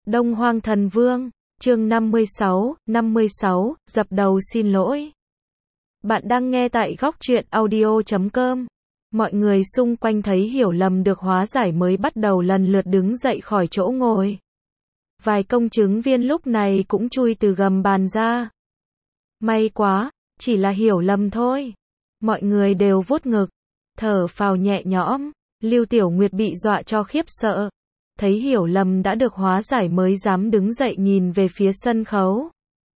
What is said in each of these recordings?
Đông Hoang Thần Vương, chương 56, dập đầu xin lỗi. Bạn đang nghe tại góc truyện audio.com. Mọi người xung quanh thấy hiểu lầm được hóa giải mới bắt đầu lần lượt đứng dậy khỏi chỗ ngồi. Vài công chứng viên lúc này cũng chui từ gầm bàn ra. May quá, chỉ là hiểu lầm thôi. Mọi người đều vuốt ngực, thở phào nhẹ nhõm. Lưu Tiểu Nguyệt bị dọa cho khiếp sợ. Thấy hiểu lầm đã được hóa giải mới dám đứng dậy nhìn về phía sân khấu.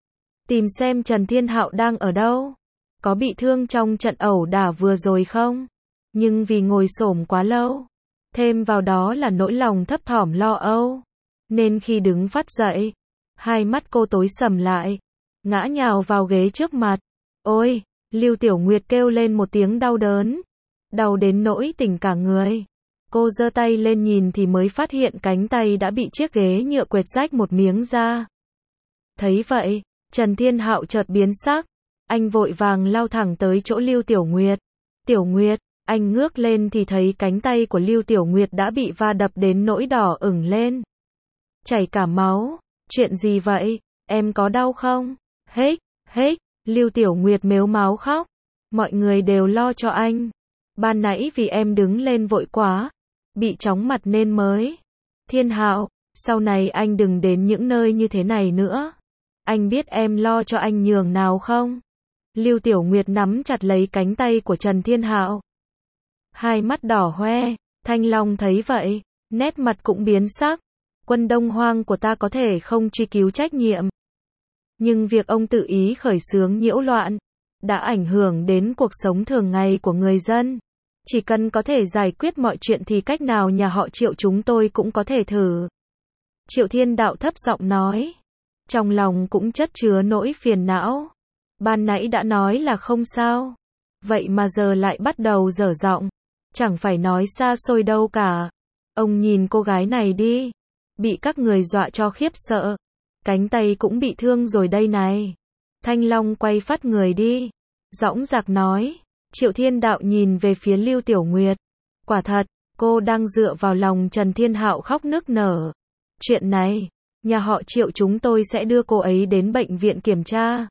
Tìm xem Trần Thiên Hạo đang ở đâu. Có bị thương trong trận ẩu đả vừa rồi không? Nhưng vì ngồi xổm quá lâu, thêm vào đó là nỗi lòng thấp thỏm lo âu, nên khi đứng phát dậy, hai mắt cô tối sầm lại, ngã nhào vào ghế trước mặt. Ôi! Lưu Tiểu Nguyệt kêu lên một tiếng đau đớn, đau đến nỗi tỉnh cả người. Cô giơ tay lên nhìn thì mới phát hiện cánh tay đã bị chiếc ghế nhựa quệt rách một miếng ra. Thấy vậy, Trần Thiên Hạo chợt biến sắc, anh vội vàng lao thẳng tới chỗ Lưu Tiểu Nguyệt. Tiểu Nguyệt, anh ngước lên thì thấy cánh tay của Lưu Tiểu Nguyệt đã bị va đập đến nỗi đỏ ửng lên, chảy cả máu. Chuyện gì vậy, em có đau không? Hếch, Lưu Tiểu Nguyệt mếu máo khóc. Mọi người đều lo cho anh. Ban nãy vì em đứng lên vội quá, bị chóng mặt nên mới. Thiên Hạo, sau này anh đừng đến những nơi như thế này nữa. Anh biết em lo cho anh nhường nào không? Lưu Tiểu Nguyệt nắm chặt lấy cánh tay của Trần Thiên Hạo, hai mắt đỏ hoe. Thanh Long thấy vậy, nét mặt cũng biến sắc. Quân Đông Hoang của ta có thể không truy cứu trách nhiệm, nhưng việc ông tự ý khởi xướng nhiễu loạn đã ảnh hưởng đến cuộc sống thường ngày của người dân. Chỉ cần có thể giải quyết mọi chuyện thì cách nào nhà họ Triệu chúng tôi cũng có thể thử. Triệu Thiên Đạo thấp giọng nói, trong lòng cũng chất chứa nỗi phiền não. Ban nãy đã nói là không sao, vậy mà giờ lại bắt đầu dở giọng, chẳng phải nói xa xôi đâu cả. Ông nhìn cô gái này đi, bị các người dọa cho khiếp sợ, cánh tay cũng bị thương rồi đây này. Thanh Long quay phát người đi, dõng dạc nói. Triệu Thiên Đạo nhìn về phía Lưu Tiểu Nguyệt. Quả thật, cô đang dựa vào lòng Trần Thiên Hạo khóc nức nở. Chuyện này, nhà họ Triệu chúng tôi sẽ đưa cô ấy đến bệnh viện kiểm tra.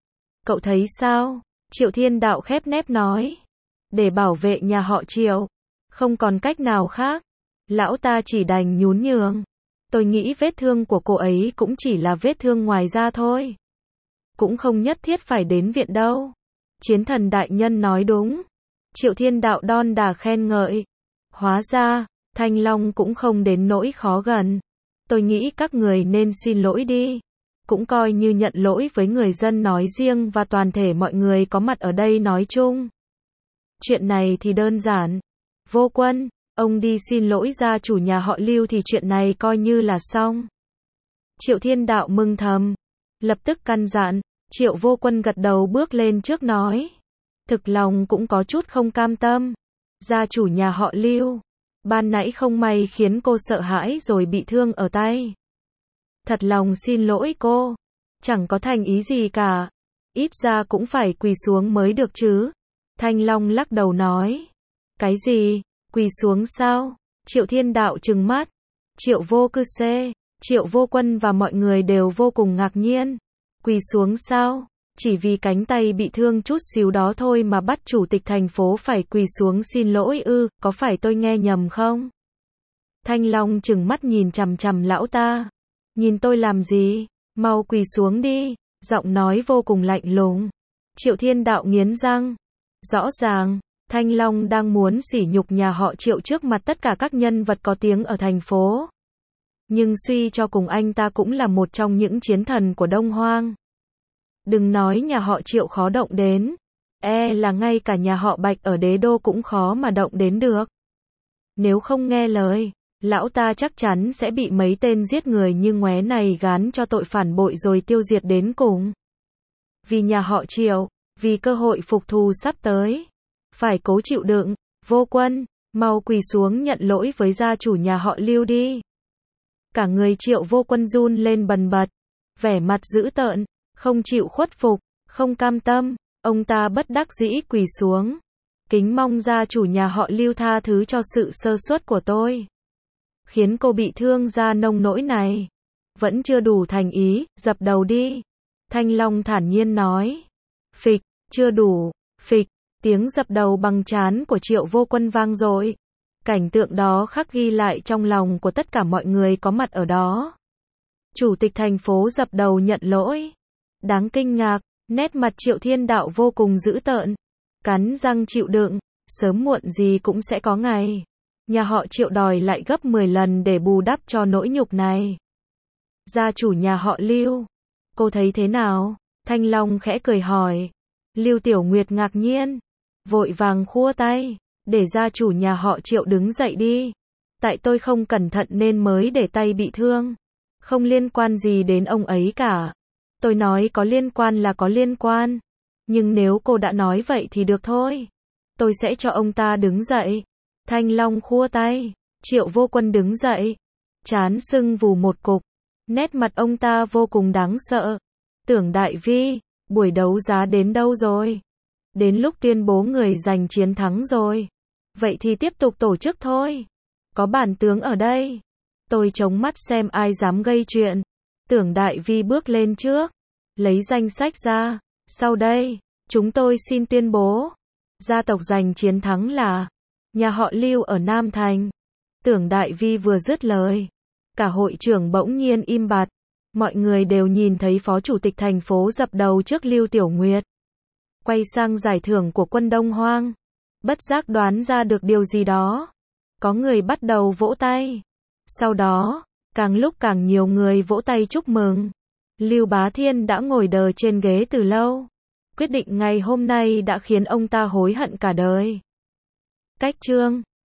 Cậu thấy sao? Triệu Thiên Đạo khép nép nói. Để bảo vệ nhà họ Triệu, không còn cách nào khác, lão ta chỉ đành nhún nhường. Tôi nghĩ vết thương của cô ấy cũng chỉ là vết thương ngoài da thôi, cũng không nhất thiết phải đến viện đâu. Chiến thần đại nhân nói đúng. Triệu Thiên Đạo đon đả khen ngợi. Hóa ra, Thanh Long cũng không đến nỗi khó gần. Tôi nghĩ các người nên xin lỗi đi, cũng coi như nhận lỗi với người dân nói riêng và toàn thể mọi người có mặt ở đây nói chung. Chuyện này thì đơn giản. Vô Quân, ông đi xin lỗi gia chủ nhà họ Lưu thì chuyện này coi như là xong. Triệu Thiên Đạo mừng thầm, lập tức căn dặn. Triệu Vô Quân gật đầu bước lên trước nói. Thực lòng cũng có chút không cam tâm. Gia chủ nhà họ Lưu, ban nãy không may khiến cô sợ hãi rồi bị thương ở tay. Thật lòng xin lỗi cô, chẳng có thành ý gì cả. Ít ra cũng phải quỳ xuống mới được chứ. Thanh Long lắc đầu nói. Cái gì, quỳ xuống sao? Triệu Thiên Đạo trừng mắt. Triệu Vô Cư Xê, Triệu Vô Quân và mọi người đều vô cùng ngạc nhiên. Quỳ xuống sao? Chỉ vì cánh tay bị thương chút xíu đó thôi mà bắt chủ tịch thành phố phải quỳ xuống xin lỗi ư? Có phải tôi nghe nhầm không? Thanh Long trừng mắt nhìn chằm chằm lão ta. Nhìn tôi làm gì? Mau quỳ xuống đi. Giọng nói vô cùng lạnh lùng. Triệu Thiên Đạo nghiến răng. Rõ ràng, Thanh Long đang muốn sỉ nhục nhà họ Triệu trước mặt tất cả các nhân vật có tiếng ở thành phố. Nhưng suy cho cùng anh ta cũng là một trong những chiến thần của Đông Hoang. Đừng nói nhà họ Triệu khó động đến, là ngay cả nhà họ Bạch ở đế đô cũng khó mà động đến được. Nếu không nghe lời, lão ta chắc chắn sẽ bị mấy tên giết người như Ngoé này gán cho tội phản bội rồi tiêu diệt đến cùng. Vì nhà họ Triệu, vì cơ hội phục thù sắp tới, phải cố chịu đựng. Vô Quân, mau quỳ xuống nhận lỗi với gia chủ nhà họ Lưu đi. Cả người Triệu Vô Quân run lên bần bật, vẻ mặt dữ tợn, không chịu khuất phục, không cam tâm. Ông ta bất đắc dĩ quỳ xuống. Kính mong gia chủ nhà họ Lưu tha thứ cho sự sơ suất của tôi, khiến cô bị thương ra nông nỗi này. vẫn chưa đủ thành ý, dập đầu đi. Thanh Long thản nhiên nói. Phịch, chưa đủ, phịch, tiếng dập đầu bằng trán của Triệu Vô Quân vang dội. Cảnh tượng đó khắc ghi lại trong lòng của tất cả mọi người có mặt ở đó. Chủ tịch thành phố dập đầu nhận lỗi. Đáng kinh ngạc, nét mặt Triệu Thiên Đạo vô cùng dữ tợn. Cắn răng chịu đựng, sớm muộn gì cũng sẽ có ngày. Nhà họ Triệu đòi lại gấp 10 lần để bù đắp cho nỗi nhục này. Gia chủ nhà họ Lưu, cô thấy thế nào? Thanh Long khẽ cười hỏi. Lưu Tiểu Nguyệt ngạc nhiên, vội vàng khua tay, để gia chủ nhà họ Triệu đứng dậy đi. Tại tôi không cẩn thận nên mới để tay bị thương. Không liên quan gì đến ông ấy cả. Tôi nói có liên quan là có liên quan. Nhưng nếu cô đã nói vậy thì được thôi. Tôi sẽ cho ông ta đứng dậy. Thanh Long khua tay. Triệu Vô Quân đứng dậy. Trán sưng vù một cục. Nét mặt ông ta vô cùng đáng sợ. Tưởng Đại Vi, buổi đấu giá đến đâu rồi? Đến lúc tuyên bố người giành chiến thắng rồi. Vậy thì tiếp tục tổ chức thôi. Có bản tướng ở đây. Tôi chống mắt xem ai dám gây chuyện. Tưởng Đại Vi bước lên trước. Lấy danh sách ra. Sau đây, chúng tôi xin tuyên bố. Gia tộc giành chiến thắng là nhà họ Lưu ở Nam Thành. Tưởng Đại Vi vừa dứt lời. Cả hội trưởng bỗng nhiên im bặt. Mọi người đều nhìn thấy phó chủ tịch thành phố dập đầu trước Lưu Tiểu Nguyệt. Quay sang giải thưởng của quân Đông Hoang. Bất giác đoán ra được điều gì đó. Có người bắt đầu vỗ tay. Sau đó, càng lúc càng nhiều người vỗ tay chúc mừng. Lưu Bá Thiên đã ngồi đờ trên ghế từ lâu. Quyết định ngày hôm nay đã khiến ông ta hối hận cả đời. Cách chương